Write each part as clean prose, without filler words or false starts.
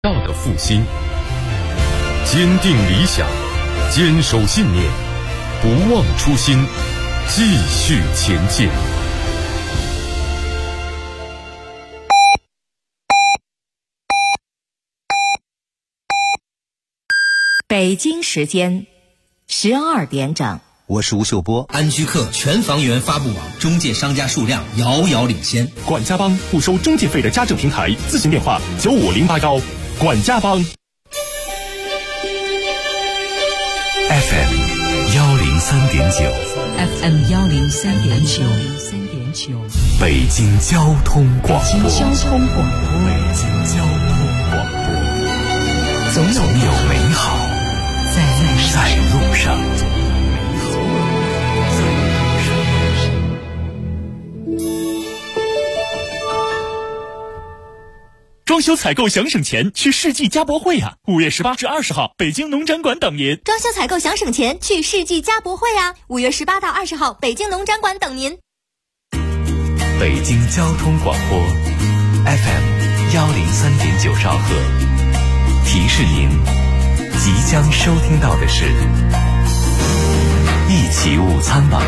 要的复兴。坚定理想，坚守信念，不忘初心，继续前进。 北京时间12点整。 我是吴秀波。 安居客全房源发布网中介商家数量遥遥领先。 管家帮不收中介费的家政平台，咨询电话95081。管家帮。 FM 103.9 FM 103.9 北京交通广播。 北京交通广播。总有美好在路上。 装修采购想省钱，去世纪家博会呀！5月18至20号，北京农展馆等您。 装修采购想省钱，去世纪家博会呀！5月18到20号，北京农展馆等您。 北京交通广播 FM 103.9兆赫，提示您即将收听到的是一起午餐吧。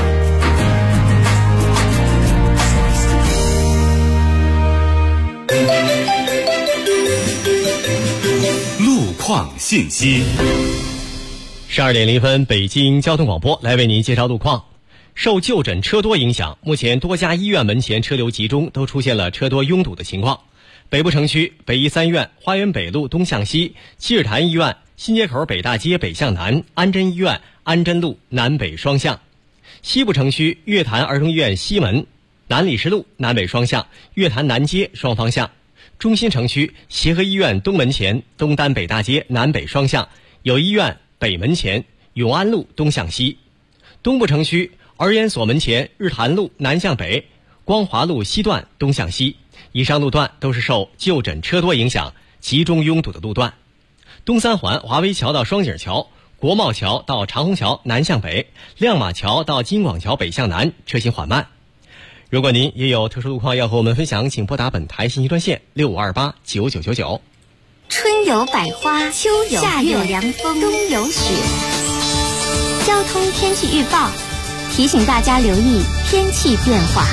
路况信息。 12点0分，北京交通广播来为您介绍路况。受就诊车多影响，目前多家医院门前车流集中，都出现了车多拥堵的情况。北部城区北医三院、花园北路东向西、积水潭医院、新街口北大街北向南、安贞医院、安贞路南北双向。西部城区月坛儿童医院西门、南礼士路南北双向、月坛南街双方向。中心城区协和医院东门前、东单北大街南北双向、友医院北门前、永安路东向西。东部城区儿研所门前、日坛路南向北、光华路西段东向西。以上路段都是受就诊车多影响集中拥堵的路段。东三环华威桥到双井桥、国贸桥到长虹桥南向北、亮马桥到金广桥北向南车行缓慢。如果您也有特殊路况要和我们分享，请拨打本台信息专线65289999。 春有百花，秋有夏有凉风，冬有雪。交通天气预报提醒大家留意天气变化。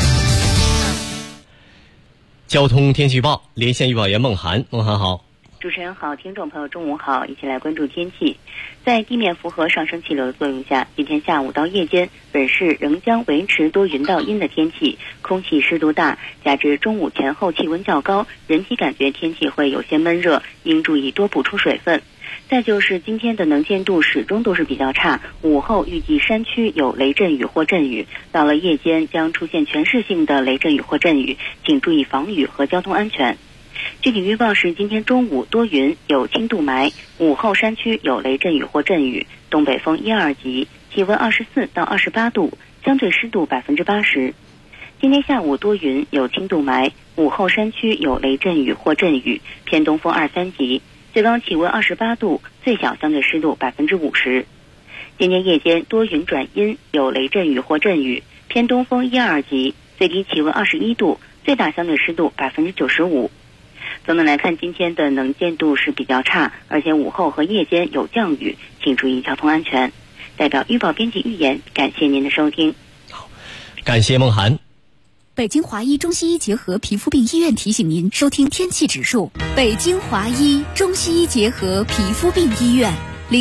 交通天气预报，连线预报员孟涵。孟涵好。 主持人好，听众朋友中午好，一起来关注天气。在地面符合上升气流的作用下，今天下午到夜间，本市仍将维持多云到阴的天气，空气湿度大，加之中午前后气温较高，人体感觉天气会有些闷热，应注意多补充水分。再就是今天的能见度始终都是比较差，午后预计山区有雷阵雨或阵雨，到了夜间将出现全市性的雷阵雨或阵雨，请注意防雨和交通安全。具体预报是今天中午多云有轻度霾，午后山区有雷阵雨或阵雨，东北风1、2级，气温24到28度，相对湿度80%。今天下午多云有轻度霾，午后山区有雷阵雨或阵雨，偏东风2、3级，最高气温28度，最小相对湿度50%。今天夜间多云转阴，有雷阵雨或阵雨，偏东风1、2级，最低气温21度，最大相对湿度95%。总的来看，今天的能见度是比较差，而且午后和夜间有降雨，请注意交通安全。代表预报编辑预言，感谢您的收听。 好，感谢孟涵。 北京华医中西医结合皮肤病医院提醒您收听天气指数。北京华医中西医结合皮肤病医院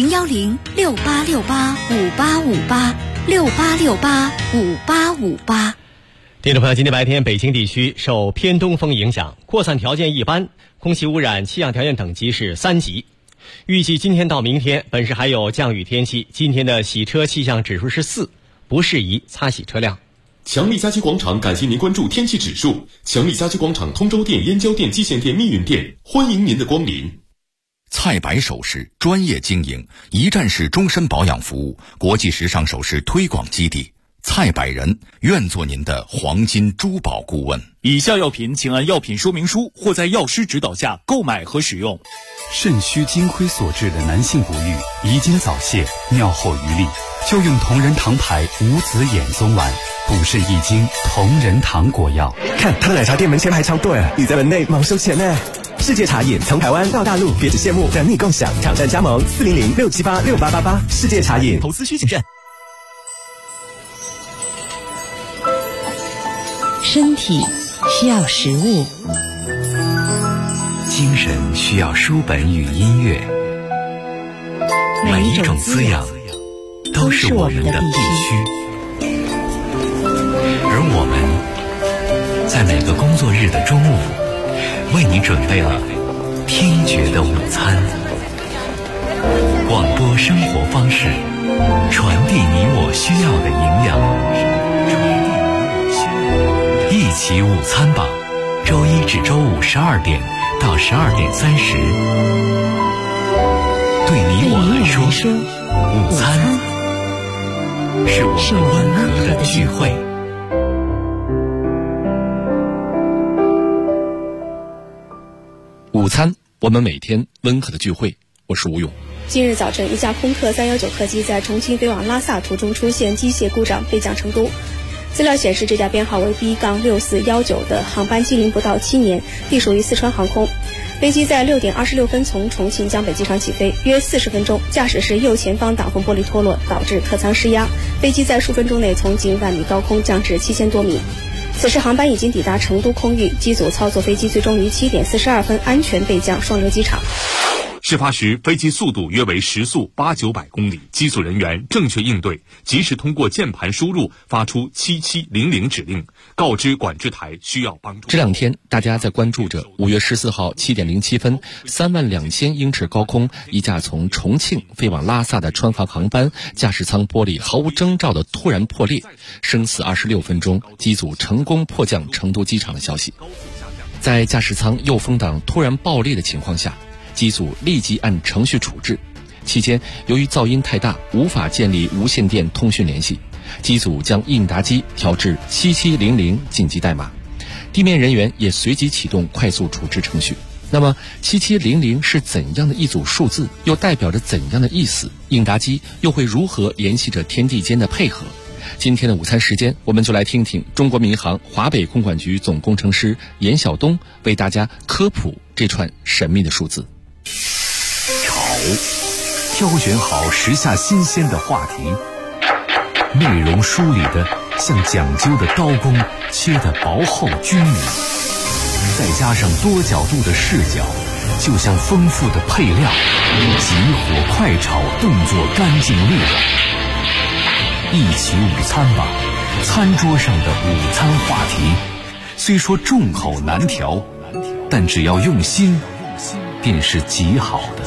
0106868585858 听众朋友，今天白天北京地区受偏东风影响，扩散条件一般，空气污染气象条件等级是3级。预计今天到明天本市还有降雨天气，今天的洗车气象指数是4，不适宜擦洗车辆。 强力家居广场感谢您关注天气指数。强力家居广场通州店、燕郊店、蓟县店、密云店，欢迎您的光临。 菜百首饰专业经营，一站式终身保养服务，国际时尚首饰推广基地。蔡百人愿做您的黄金珠宝顾问。 以下药品请按药品说明书或在药师指导下购买和使用。 肾虚金亏所致的男性不育、遗精早泄、尿后余力，就用同仁堂牌无籽眼松丸，补肾益精，同仁堂果药。 看他奶茶店门前排长队，你在门内忙收钱呢。 世界茶饮从台湾到大陆，别只羡慕，等你共享。挑战加盟400-678-6888。世界茶饮， 投资需谨慎。 身体需要食物， 精神需要书本与音乐，每一种滋养都是我们的必须。而我们在每个工作日的中午，为你准备了听觉的午餐。广播生活方式，传递你我需要的营养。一起午餐吧，周一至周五12点到12点30。对你我来说，午餐是我们温和的聚会。 午餐，我们每天温和的聚会。我是吴勇。 近日早晨，一架空客319客机在重庆飞往拉萨途中出现机械故障，备降成都。资料显示，这架编号为 B-6419 的航班机龄不到7年，隶属于四川航空。飞机在6点26分从重庆江北机场起飞，约40分钟，驾驶室右前方挡风玻璃脱落，导致客舱失压，飞机在数分钟内从近1万米高空降至7000多米。此时航班已经抵达成都空域，机组操作飞机最终于7点42分安全备降双流机场。 事发时，飞机速度约为时速800-900公里，机组人员正确应对，及时通过键盘输入发出7700指令，告知管制台需要帮助。 这两天，大家在关注着5月14号7点07分，32000英尺高空，一架从重庆飞往拉萨的川航航班，驾驶舱玻璃毫无征兆的突然破裂，生死26分钟，机组成功迫降成都机场的消息。在驾驶舱右风挡突然爆裂的情况下，机组立即按程序处置。期间，由于噪音太大，无法建立无线电通讯联系，机组将应答机调至7700紧急代码，地面人员也随即启动快速处置程序。那么7700是怎样的一组数字，又代表着怎样的意思？应答机又会如何联系着天地间的配合？今天的午餐时间，我们就来听听中国民航华北空管局总工程师严晓东为大家科普这串神秘的数字。 挑选好时下新鲜的话题，内容梳理的像讲究的刀工，切得薄厚均匀，再加上多角度的视角，就像丰富的配料，急火快炒，动作干净利落。一起午餐吧，餐桌上的午餐话题，虽说众口难调，但只要用心，便是极好的。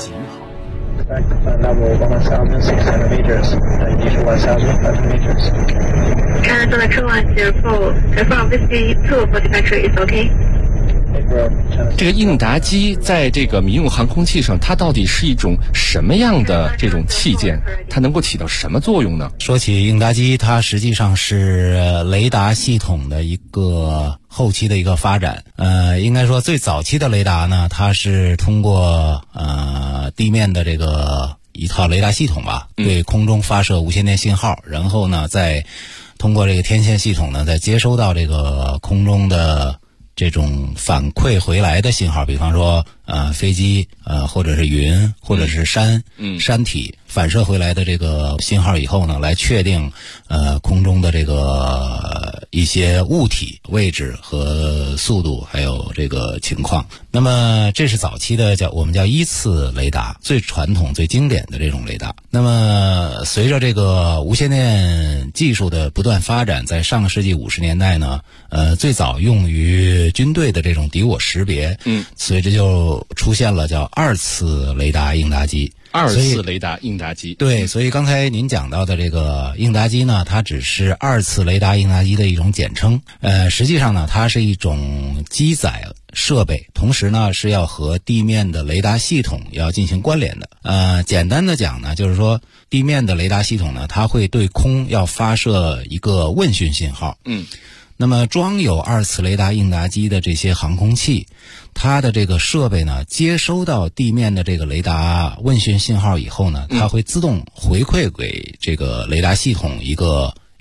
Level 1,600 meters, initial 1,500 meters. Canada Control 104, confirm VC2 for departure is okay. 这个应答机在这个民用航空器上，它到底是一种什么样的这种器件？它能够起到什么作用呢？ 说起应答机，它实际上是雷达系统的一个后期的一个发展。应该说最早期的雷达呢，它是通过地面的这个一套雷达系统吧，对空中发射无线电信号，然后呢再通过这个天线系统呢再接收到这个空中的这种反馈回来的信号，比方说飞机或者是云或者是山体反射回来的这个信号以后呢，来确定空中的这个一些物体位置和速度还有这个情况。那么这是早期的我们叫依次雷达，最传统最经典的这种雷达。那么随着这个无线电技术的不断发展，在上个世纪50年代呢，最早用于军队的这种敌我识别，随着就出现了叫二次雷达应答机。 二次雷达应答机， 对，所以刚才您讲到的这个应答机呢，它只是二次雷达应答机的一种简称。实际上呢，它是一种机载设备，同时呢是要和地面的雷达系统要进行关联的。简单的讲呢，就是说地面的雷达系统呢，它会对空要发射一个问讯信号。那么装有二次雷达应答机的这些航空器，它的这个设备呢，接收到地面的这个雷达问讯信号以后呢，它会自动回馈给这个雷达系统一个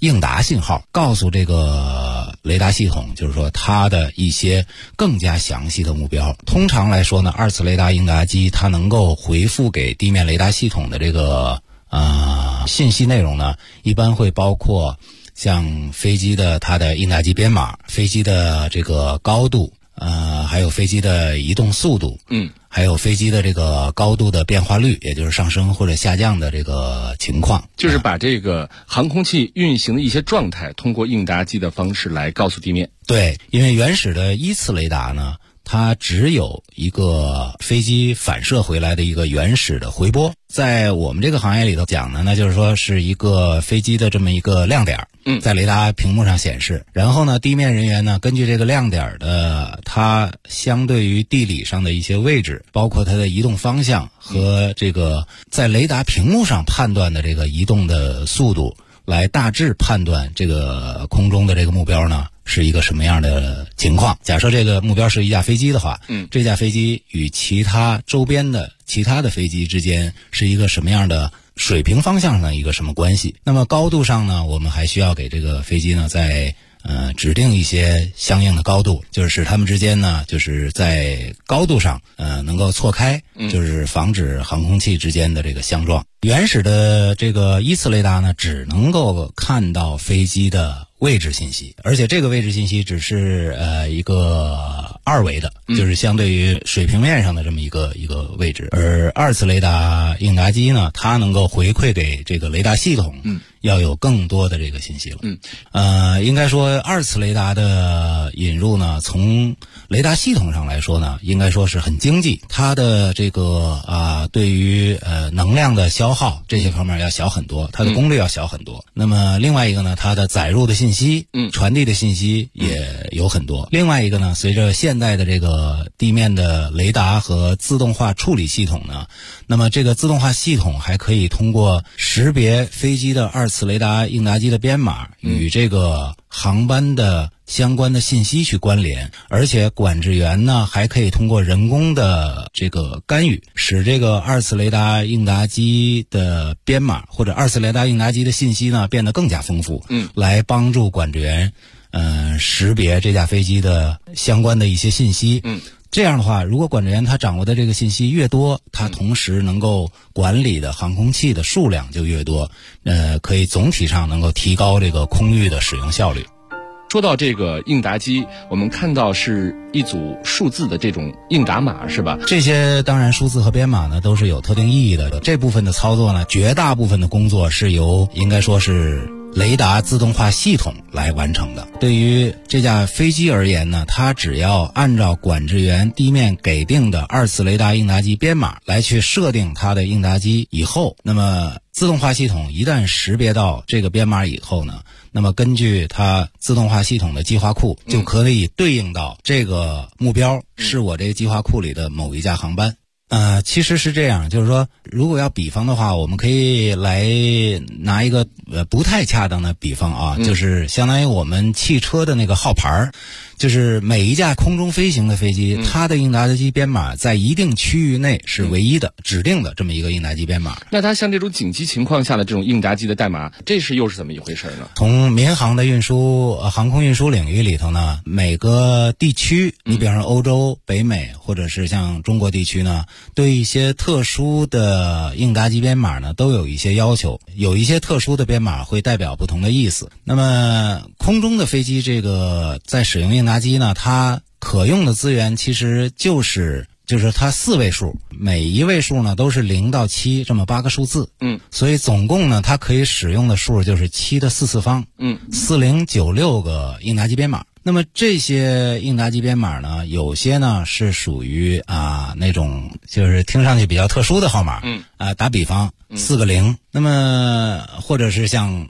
应答信号，告诉这个雷达系统，就是说它的一些更加详细的目标。通常来说呢，二次雷达应答机它能够回复给地面雷达系统的这个信息内容呢，一般会包括像飞机的它的应答机编码、飞机的这个高度，还有飞机的移动速度，还有飞机的这个高度的变化率，也就是上升或者下降的这个情况， 就是把这个航空器运行的一些状态通过应答机的方式来告诉地面。 对，因为原始的一次雷达呢，它只有一个飞机反射回来的一个原始的回波，在我们这个行业里头讲呢，那就是说是一个飞机的这么一个亮点，在雷达屏幕上显示，然后呢，地面人员呢根据这个亮点的它相对于地理上的一些位置，包括它的移动方向和这个在雷达屏幕上判断的这个移动的速度，来大致判断这个空中的这个目标呢是一个什么样的情况。假设这个目标是一架飞机的话，这架飞机与其他周边的其他的飞机之间是一个什么样的水平方向上的一个什么关系。那么高度上呢，我们还需要给这个飞机呢在指定一些相应的高度，就是使它们之间呢就是在高度上能够错开，就是防止航空器之间的这个相撞。原始的这个一次雷达呢，只能够看到飞机的位置信息，而且这个位置信息只是一个二维的，就是相对于水平面上的这么一个位置。而二次雷达应答机呢，它能够回馈给这个雷达系统，要有更多的这个信息了。应该说二次雷达的引入呢，从雷达系统上来说呢，应该说是很经济，它的这个对于能量的消耗这些方面要小很多，它的功率要小很多。那么另外一个呢，它的载入的信息，传递的信息也有很多。另外一个呢，随着现代的这个地面的雷达和自动化处理系统呢，那么这个自动化系统还可以通过识别飞机的二次雷达应答机的编码与这个航班的相关的信息去关联，而且管制员呢还可以通过人工的这个干预，使这个二次雷达应答机的编码或者二次雷达应答机的信息呢变得更加丰富，来帮助管制员识别这架飞机的相关的一些信息。这样的话，如果管制员他掌握的这个信息越多，他同时能够管理的航空器的数量就越多，可以总体上能够提高这个空域的使用效率。 说到这个应答机，我们看到是一组数字的这种应答码，是吧？ 这些当然数字和编码呢都是有特定意义的。这部分的操作呢，绝大部分的工作是由应该说是雷达自动化系统来完成的。对于这架飞机而言呢，它只要按照管制员地面给定的二次雷达应答机编码来去设定它的应答机以后，那么自动化系统一旦识别到这个编码以后呢，那么根据它自动化系统的计划库，就可以对应到这个目标是我这个计划库里的某一架航班。其实是这样，就是说如果要比方的话，我们可以来拿一个不太恰当的比方啊，就是相当于我们汽车的那个号牌，就是每一架空中飞行的飞机，它的应答机编码在一定区域内是唯一的，指定的这么一个应答机编码。 那它像这种紧急情况下的这种应答机的代码，这是又是怎么一回事呢？ 从民航的运输航空运输领域里头呢，每个地区，你比方说欧洲、北美或者是像中国地区呢，对一些特殊的应答机编码呢都有一些要求，有一些特殊的编码会代表不同的意思。那么空中的飞机这个在使用应答机呢，它可用的资源其实就是它4位数，每一位数呢都是0到7这么8个数字，所以总共呢它可以使用的数就是7的4次方，4096个应答机编码。那么这些应答机编码呢，有些呢是属于那种就是听上去比较特殊的号码，打比方4个0，那么或者是像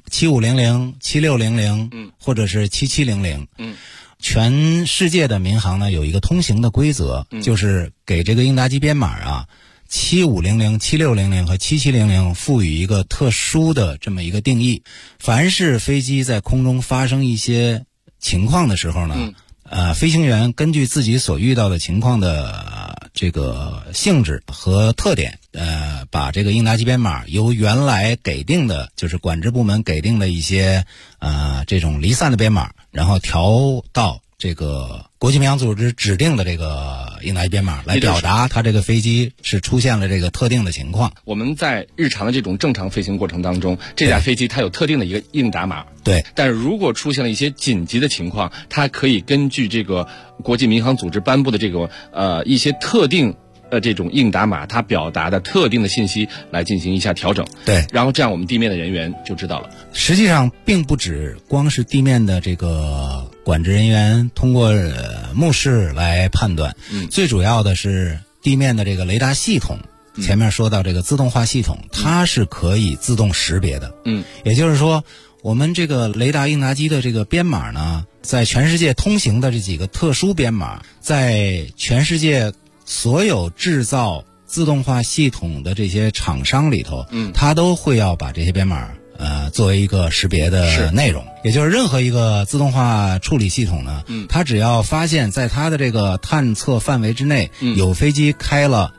7500、7600，或者是7700，全世界的民航呢有一个通行的规则，就是给这个应答机编码7500、7600和7700赋予一个特殊的这么一个定义。凡是飞机在空中发生一些情况的时候呢，飞行员根据自己所遇到的情况的这个性质和特点， 把这个应答机编码由原来给定的，就是管制部门给定的一些这种离散的编码，然后调到这个国际民航组织指定的这个应答机编码，来表达它这个飞机是出现了这个特定的情况。 我们在日常的这种正常飞行过程当中，这架飞机它有特定的一个应答码。 对。 但是如果出现了一些紧急的情况，它可以根据这个国际民航组织颁布的这个一些特定这种应答码，它表达的特定的信息来进行一下调整。 对。 然后这样我们地面的人员就知道了。 实际上并不止光是地面的这个管制人员通过目视来判断，最主要的是地面的这个雷达系统。前面说到这个自动化系统，它是可以自动识别的。也就是说，我们这个雷达应答机的这个编码呢，在全世界通行的这几个特殊编码，在全世界所有制造自动化系统的这些厂商里头，它都会要把这些编码作为一个识别的内容。也就是任何一个自动化处理系统呢，它只要发现在它的这个探测范围之内，有飞机开了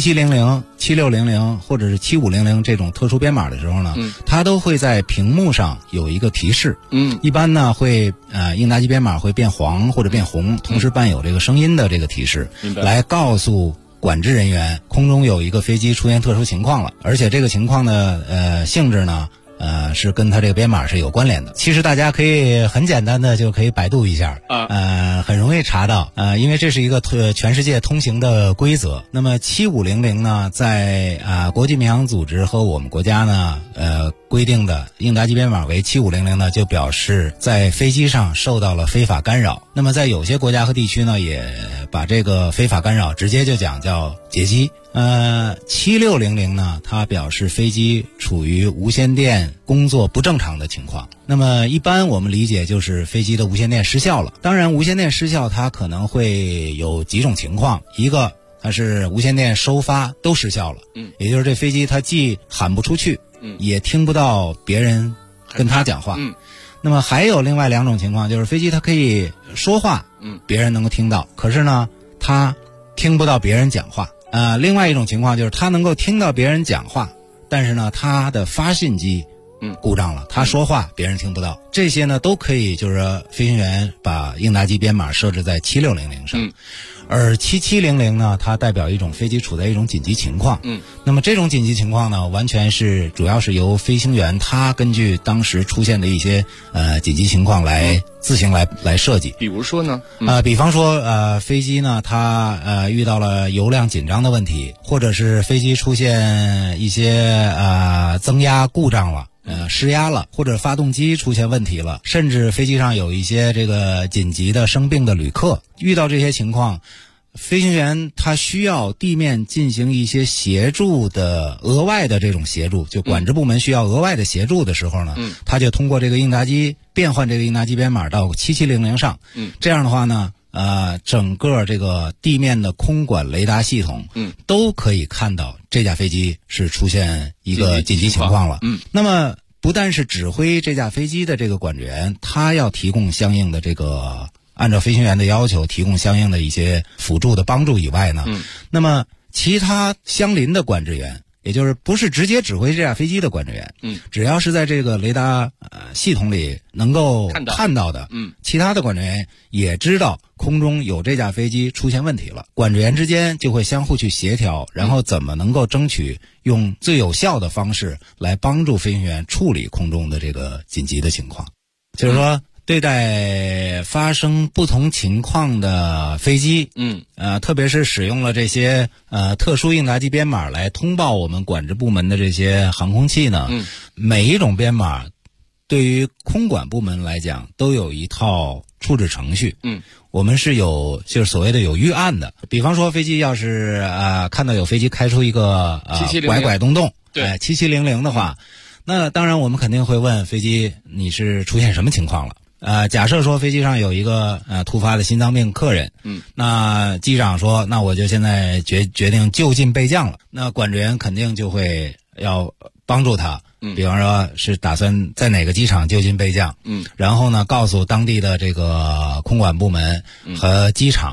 7700、7600或者是7500这种特殊编码的时候呢，它都会在屏幕上有一个提示。一般呢会应答机编码会变黄或者变红，同时伴有这个声音的这个提示，来告诉管制人员空中有一个飞机出现特殊情况了，而且这个情况的性质呢是跟它这个编码是有关联的。其实大家可以很简单的就可以百度一下，很容易查到，因为这是一个全世界通行的规则。那么7500呢，在国际民航组织和我们国家呢，规定的应答机编码为7500呢，就表示在飞机上受到了非法干扰。那么在有些国家和地区呢，也把这个非法干扰直接就讲叫劫机。7600呢，它表示飞机处于无线电工作不正常的情况。那么一般我们理解就是飞机的无线电失效了。当然无线电失效它可能会有几种情况，一个它是无线电收发都失效了，也就是这飞机它既喊不出去，也听不到别人跟它讲话。那么还有另外两种情况，就是飞机它可以说话，别人能够听到，可是呢它听不到别人讲话。另外一种情况就是他能够听到别人讲话，但是呢他的发信机故障了，他说话别人听不到。这些呢都可以就是说飞行员把应答机编码设置在7600上。而7700呢，它代表一种飞机处在一种紧急情况。那么这种紧急情况呢，完全是主要是由飞行员他根据当时出现的一些紧急情况来自行来设计。 比如说呢， 比方说飞机呢它遇到了油量紧张的问题，或者是飞机出现一些增压故障了。失压了，或者发动机出现问题了，甚至飞机上有一些这个紧急的生病的旅客，遇到这些情况，飞行员他需要地面进行一些协助的额外的这种协助，就管制部门需要额外的协助的时候呢，他就通过这个应答机变换这个应答机编码到7700上。这样的话呢整个这个地面的空管雷达系统都可以看到这架飞机是出现一个紧急情况了。那么不但是指挥这架飞机的这个管制员，他要提供相应的这个按照飞行员的要求提供相应的一些辅助的帮助以外呢，那么其他相邻的管制员，也就是不是直接指挥这架飞机的管制员，只要是在这个雷达系统里能够看到的，其他的管制员也知道空中有这架飞机出现问题了，管制员之间就会相互去协调，然后怎么能够争取用最有效的方式来帮助飞行员处理空中的这个紧急的情况。就是说对待发生不同情况的飞机，特别是使用了这些特殊应答机编码来通报我们管制部门的这些航空器呢，每一种编码对于空管部门来讲都有一套处置程序。我们是有就是所谓的有预案的，比方说飞机要是看到有飞机开出一个拐拐动动，7700的话，那当然我们肯定会问飞机你是出现什么情况了。假设说飞机上有一个突发的心脏病客人，那机长说那我就现在决定就近备降了，那管制员肯定就会要帮助他，比方说是打算在哪个机场就近备降，然后呢告诉当地的这个空管部门和机场，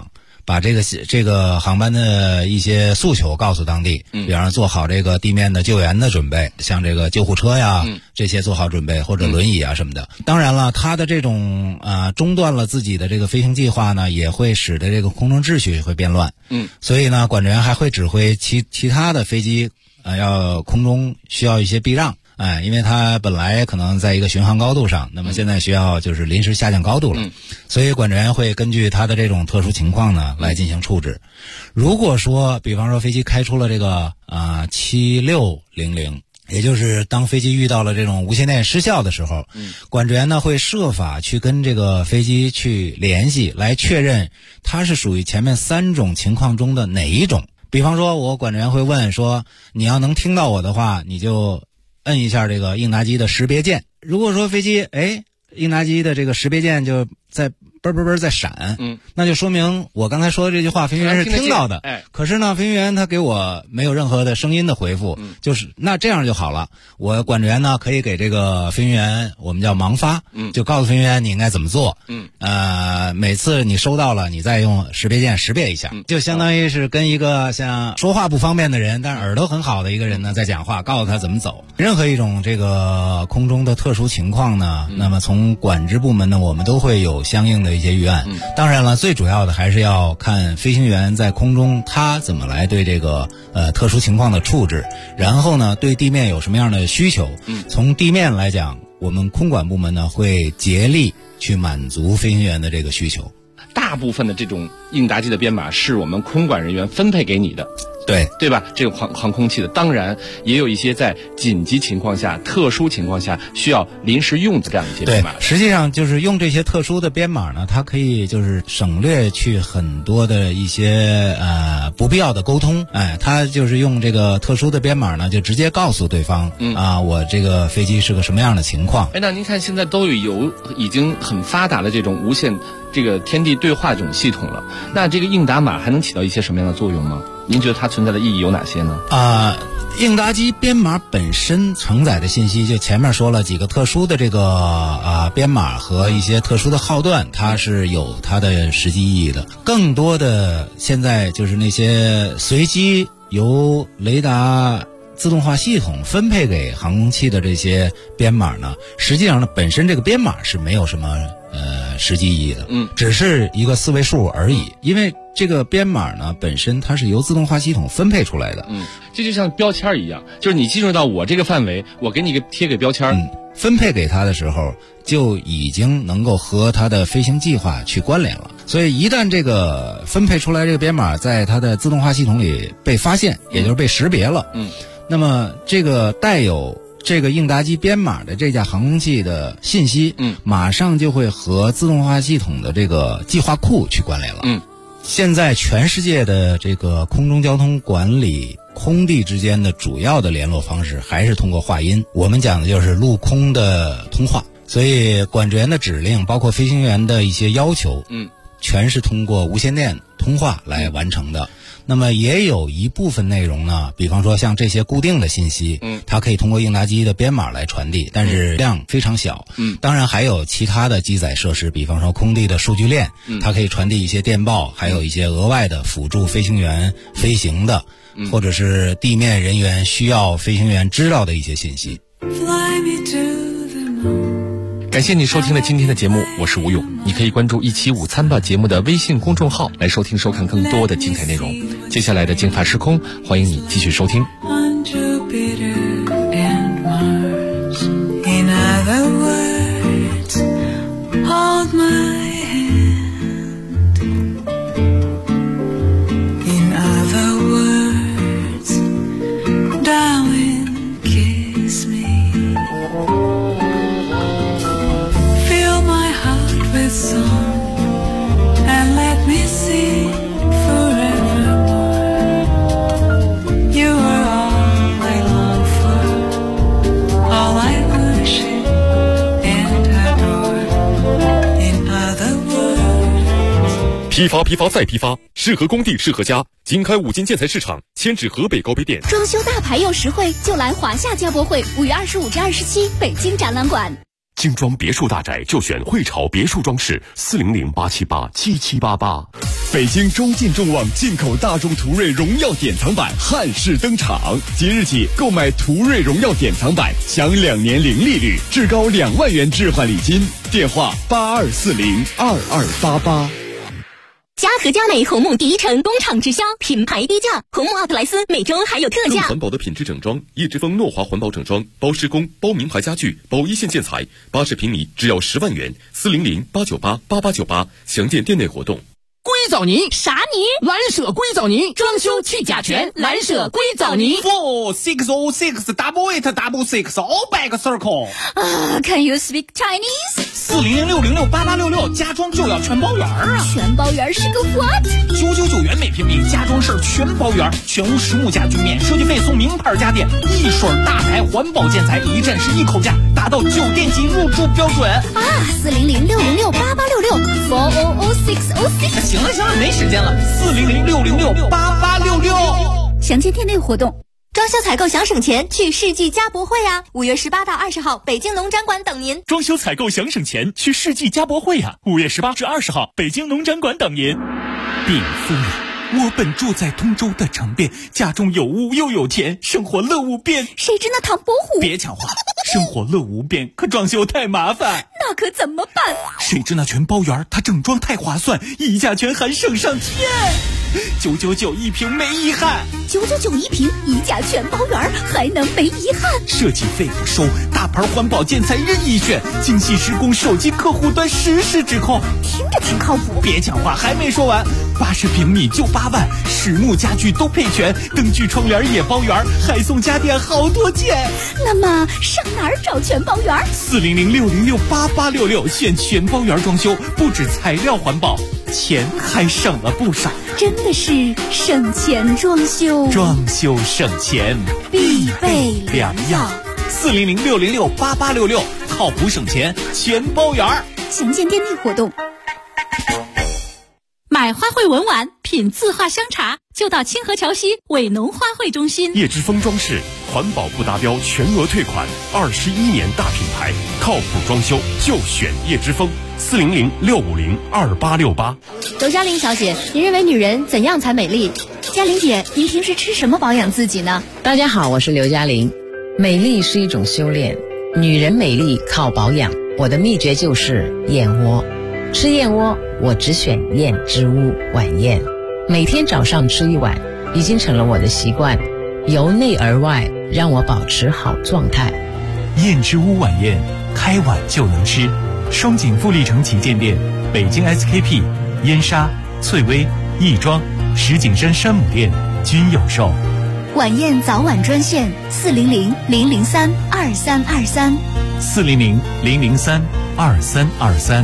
把这个航班的一些诉求告诉当地，比方说做好这个地面的救援的准备，像这个救护车呀，这些做好准备，或者轮椅啊什么的。当然了，他的这种中断了自己的这个飞行计划呢，也会使得这个空中秩序会变乱。所以呢，管制员还会指挥其他的飞机要空中需要一些避让。因为它本来可能在一个巡航高度上，那么现在需要就是临时下降高度了，所以管制员会根据它的这种特殊情况呢来进行处置。如果说比方说飞机开出了这个7600，也就是当飞机遇到了这种无线电失效的时候，管制员呢会设法去跟这个飞机去联系，来确认它是属于前面3种情况中的哪一种。比方说我管制员会问说，你要能听到我的话，你就摁一下这个应答机的识别键。如果说飞机应答机的这个识别键就在在闪，那就说明我刚才说的这句话飞行员是听到的。可是呢，飞行员他给我没有任何的声音的回复，就是那这样就好了。我管制员呢可以给这个飞行员我们叫盲发，就告诉飞行员你应该怎么做。每次你收到了，你再用识别键识别一下，就相当于是跟一个像说话不方便的人，但是耳朵很好的一个人呢在讲话，告诉他怎么走。任何一种这个空中的特殊情况呢，那么从管制部门呢，我们都会有相应的一些预案。当然了，最主要的还是要看飞行员在空中他怎么来对这个特殊情况的处置，然后呢对地面有什么样的需求。从地面来讲，我们空管部门呢会竭力去满足飞行员的这个需求。 大部分的这种应答机的编码是我们空管人员分配给你的，对吧？这个航空器的，当然也有一些在紧急情况下、特殊情况下需要临时用的这样一些编码。 实际上就是用这些特殊的编码呢，它可以就是省略去很多的一些不必要的沟通。它就是用这个特殊的编码呢，就直接告诉对方我这个飞机是个什么样的情况。 那您看现在都有已经很发达的这种无线这个天地对话这种系统了，那这个应答码还能起到一些什么样的作用吗？您觉得它存在的意义有哪些呢？ 应答机编码本身承载的信息，就前面说了几个特殊的这个编码和一些特殊的号段，它是有它的实际意义的。更多的现在就是那些随机由雷达自动化系统分配给航空器的这些编码呢，实际上呢本身这个编码是没有什么实际意义的，只是一个4位数而已。因为这个编码呢本身它是由自动化系统分配出来的。 这就像标签一样，就是你进入到我这个范围，我给你个贴个标签， 分配给他的时候就已经能够和他的飞行计划去关联了。所以一旦这个分配出来这个编码在它的自动化系统里被发现，也就是被识别了，那么这个带有这个应答机编码的这架航空器的信息，马上就会和自动化系统的这个计划库去关联了。现在全世界的这个空中交通管理空地之间的主要的联络方式还是通过话音，我们讲的就是陆空的通话。所以管制员的指令包括飞行员的一些要求，全是通过无线电通话来完成的。那么也有一部分内容呢，比方说像这些固定的信息，它可以通过应答机的编码来传递，但是量非常小。当然还有其他的机载设施，比方说空地的数据链，它可以传递一些电报，还有一些额外的辅助飞行员飞行的，或者是地面人员需要飞行员知道的一些信息。 感谢你收听了今天的节目，我是吴勇。你可以关注一期午餐吧节目的微信公众号来收听收看更多的精彩内容。接下来的精法时空，欢迎你继续收听。 批发再批发，适合工地适合家。经开5金建材市场，迁至河北高碑店。 装修大牌又实惠，就来华夏家博会，5月25至27，北京展览馆。 精装别墅大宅就选汇潮别墅装饰，400-878-7788。 北京中进众网进口大众途锐荣耀典藏版汉式登场，即日起购买途锐荣耀典藏版享2年零利率，至高2万元置换礼金。电话82402288。 嘉禾佳美红木第一城工厂直销，品牌低价，红木奥特莱斯每周还有特价。 更环保的品质整装，叶之峰诺华环保整装，包施工，包名牌家具，包一线建材，80平米只要10万元，400-898-8898，详见店内活动。 硅藻泥啥泥？ 蓝舍硅藻泥，装修去甲醛，蓝舍硅藻泥。 4606886 all back circle。 Can you speak Chinese？ 400-606-8866，家装就要全包圆啊！ 全包圆是个 what ？999元每平米，家装事儿全包圆，全屋实木家具免设计费送名牌家电，一水大牌环保建材，一站式一口价，达到酒店级入住标准啊！400-606-8866，400-606。 行了，没时间了，400-606-8866。 详见店内活动。 装修采购想省钱，去世纪家博会啊！5月18到20号，北京农展馆等您。 装修采购想省钱，去世纪家博会啊！5月18至20号，北京农展馆等您。 禀夫人，我本住在通州的城边，家中有屋又有田，生活乐无边。 谁知那唐伯虎？ 别抢话，生活乐无边，可装修太麻烦。 那可怎么办？ 谁知那全包圆，它整装太划算，溢价全含省上天。999一平没遗憾 ，999一平，溢价全包圆，还能没遗憾？ 设计费不收，大牌环保建材任意选，精细施工，手机客户端实时指控， 听着挺靠谱。 别讲话，还没说完，80平米就8万，实木家具都配全，灯具窗帘也包圆，还送家电好多件。 那么上哪儿找全包圆 ？400-606-8866，选全包圆装修，不止材料环保，钱还省了不少。 真的是省钱装修， 装修省钱必备良药。 400-606-8866，靠谱省钱，全包圆。 详见店内活动。 买花卉文玩，品字画香茶，就到清河桥西伟农花卉中心。 叶之峰装饰，环保不达标全额退款，21年大品牌，靠谱装修就选叶之峰。400-650-2868。 周嘉玲小姐，您认为女人怎样才美丽？ 嘉玲姐，您平时吃什么保养自己呢？ 大家好，我是刘嘉玲。美丽是一种修炼，女人美丽靠保养。我的秘诀就是燕窝。吃燕窝，我只选燕之屋晚宴，每天早上吃1碗，已经成了我的习惯，由内而外让我保持好状态。 燕之屋晚宴，开碗就能吃。双井富力城旗舰店、北京 SKP、燕莎、翠微、亦庄、石景山山姆店均有售。 晚宴早晚专线400-003-2323 400-003-2323。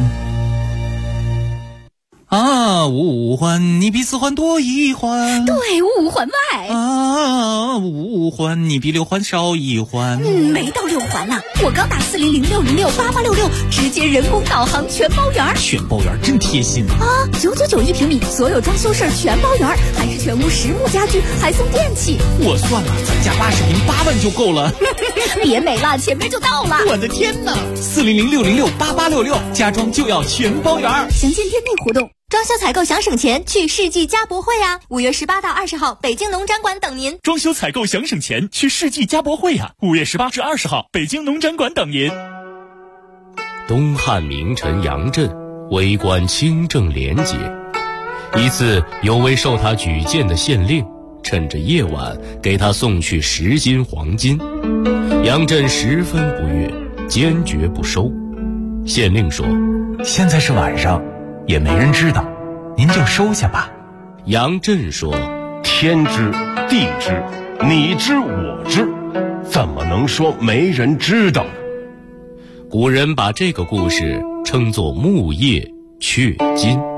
啊，五环你比4环多1环， 对，5环外啊，5环你比6环少1环。 没到6环了，我刚打400-606-8866，直接人工导航全包圆。 全包圆真贴心啊！999一平米，所有装修事儿全包圆，还是全屋实木家具，还送电器。 我算了，咱家80平8万就够了。 别美了，前面就到了。 我的天哪！400-606-8866，家装就要全包圆。 详见店内活动。 装修采购想省钱，去世纪家博会啊！5月18到20号，北京农展馆等您。 装修采购想省钱，去世纪家博会啊！5月18至20号，北京农展馆等您。 东汉名臣杨震为官清正廉洁，一次有位受他举荐的县令趁着夜晚给他送去10斤黄金，杨震十分不悦，坚决不收。县令说：“ 现在是晚上，也没人知道，您就收下吧。” 杨震说：“ 天知地知，你知我知，怎么能说没人知道？” 古人把这个故事称作木叶雀金。